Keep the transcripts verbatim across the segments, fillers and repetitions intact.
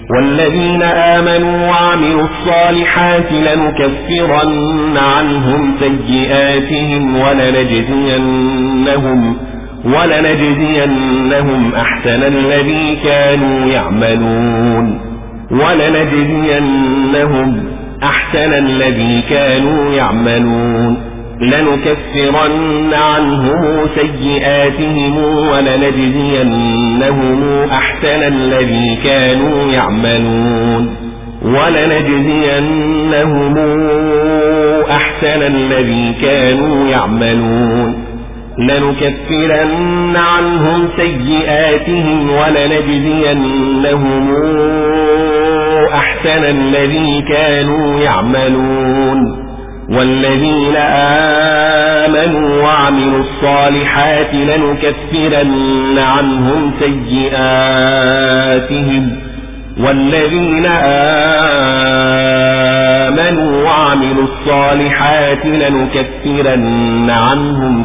والذين آمنوا وعملوا الصالحات لنكفرن عنهم سيئاتهم ولنجزينهم ولنجزينهم أحسن الذي كانوا يعملون ولنجزينهم أحسن الذي كانوا يعملون لنكفرن عنهم سيئاتهم ولنجزينهم أحسن الذي كانوا يعملون ولنجزينهم أحسن الذي كانوا يعملون لنكفرن عنهم سيئاتهم ولنجزينهم أحسن الذي كانوا يعملون والذين آمنوا وعملوا الصالحات لنكفرن عنهم سيئاتهم والذين آمنوا وعملوا الصالحات لنكفرن عنهم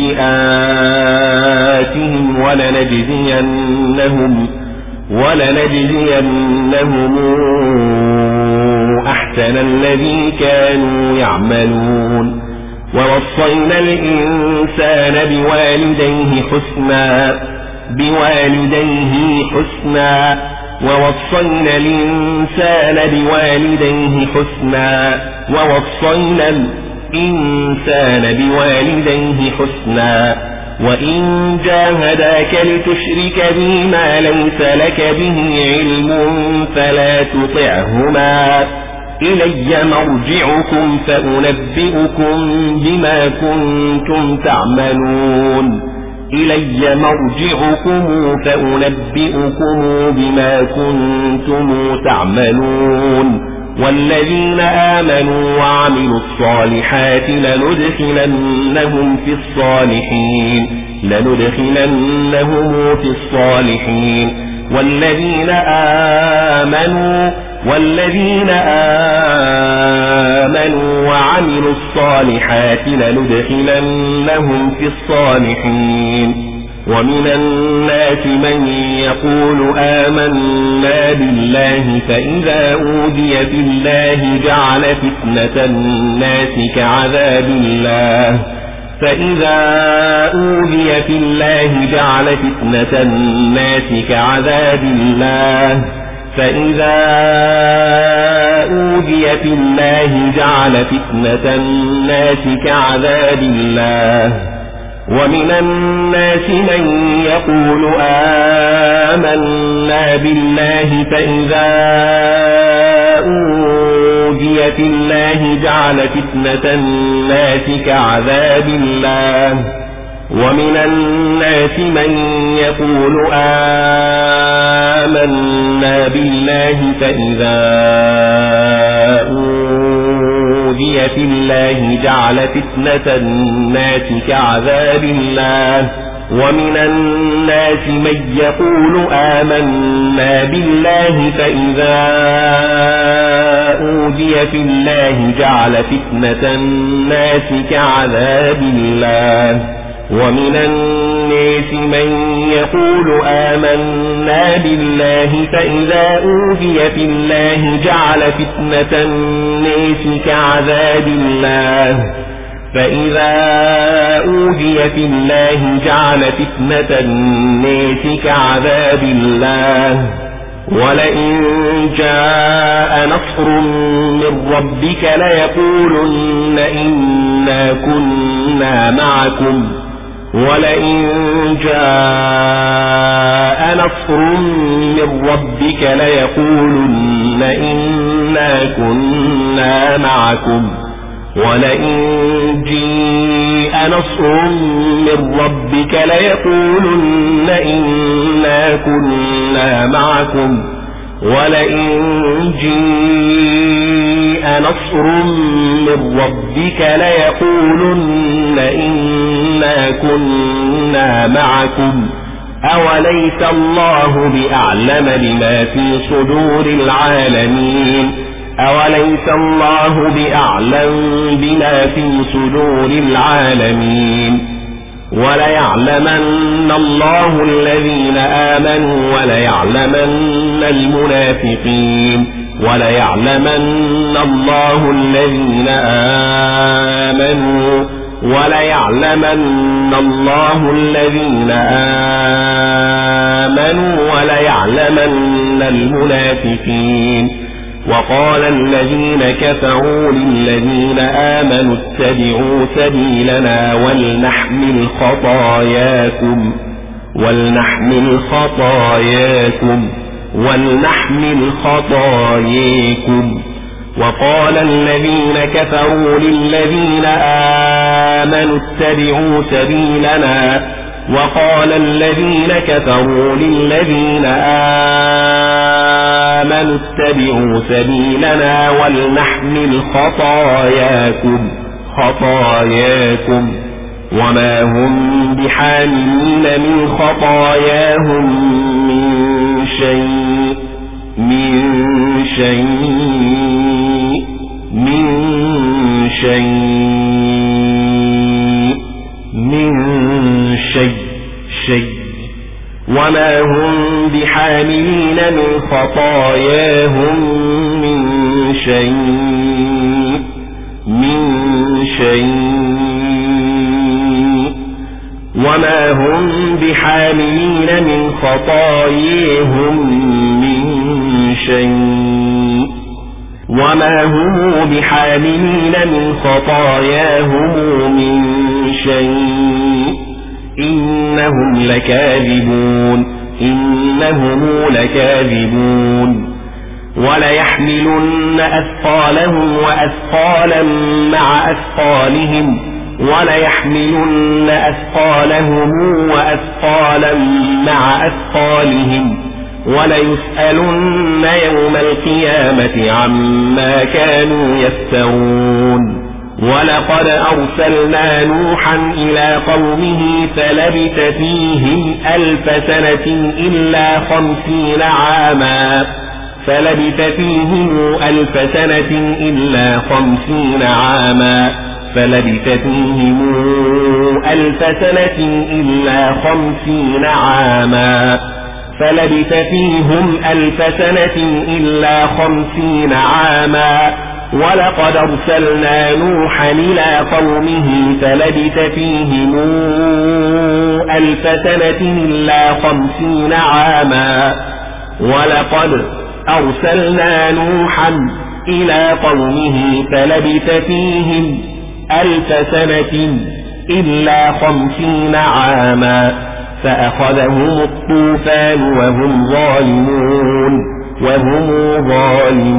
سيئاتهم ولنجزينهم ولنجزينهم أحسن الذي كانوا يعملون ووصينا الإنسان بوالديه حسنا بوالديه حسنا ووصينا الإنسان بوالديه حسنا ووصينا الإنسان بوالديه حسنا وإن جاهداك لتشرك بي ما ليس لك به علم فلا تطعهما إلي مرجعكم فأنبئكم بما كنتم تعملون إلي مرجعكم فأنبئكم بما كنتم تعملون والذين آمنوا وعملوا الصالحات لندخلنهم في الصالحين لندخلنهم في الصالحين والذين آمنوا والذين آمنوا وعملوا الصالحات لندخلنهم في الصالحين ومن الناس من يقول آمنا بالله فإذا أوذي في الله جعل فتنة الناس كعذاب الله فإذا أوذي في الله جعل فتنة الناس كعذاب الله فإذا أوذي في الله جعل فتنة الناس كعذاب الله ومن الناس من يقول آمنا بالله فإذا أوذي في الله جعل فتنة الناس كعذاب الله ومن الناس من يقول آمنا بالله فإذا أوذي في الله جعل فتنة الناس كعذاب الله ومن الناس من يقول آمنا بالله فإذا أوذي في الله جعل فتنة الناس كعذاب الله ومن الناس من يقول آمنا بالله فإذا أوذي في الله جعل فتنة الناس كعذاب الله فإذا أوذي في الله جعل فتنة الناس كعذاب الله ولئن جاء نصر من ربك ليقولن إنا كنا معكم ولئن جاء نصر من ربك ليقولن إنا كنا معكم ولئن جاء نصر من ربك ليقولن إنا كنا معكم ولئن جاء نصر من ربك ليقولن إنا كنا معكم أوليس الله بأعلم بما في صدور العالمين أوليس الله بأعلم بما في صدور العالمين وليعلمن الله الذين آمنوا وليعلمن المنافقين وليعلمن الله الذين آمنوا وليعلمن الله الذين آمنوا وليعلمن المنافقين. وقال الذين كفروا للذين آمنوا اتبعوا سبيلنا ولنحمل خطاياكم ولنحمل خطاياكم ولنحمل خطاياكم. وقال الذين كفروا للذين آمنوا اتبعوا سبيلنا وقال الذين كفروا للذين آمنوا اتبعوا سبيلنا ولنحمل خطاياكم خطاياكم وما هم بحاملين من خطاياهم من شيء من شيء من شيء من شيء شيء وما هم بحاملين من خطاياهم من شيء من شيء وما هم بحاملين من خطاياهم من شيء وما هم بحاملين من خطاياهم من شيء إنهم لكاذبون إنهم لكاذبون. وليحملن أثقالهم وأثقالا مع أثقالهم وليحملن أثقالهم وأثقالا مع أثقالهم وليسألن يوم القيامة عما كانوا يفترون. ولقد أرسلنا نوحا إلى قومه فلبث فيهم ألف سنة إلا خمسين عاما فلبث فيهم ألف سنة إلا خمسين عاما فلبث فيهم ألف سنة إلا خمسين عاما فلبث فيهم ألف سنة إلا خمسين عاما. ولقد أرسلنا نوحا إلى قومه فلبث فيهم ألف سنة إلا خمسين عاما ولقد أرسلنا نوحا إلى قومه فلبث فيهم ألف سنة إلا خمسين عاما فأخذهم الطوفان وهم ظالمون وهم ظالمون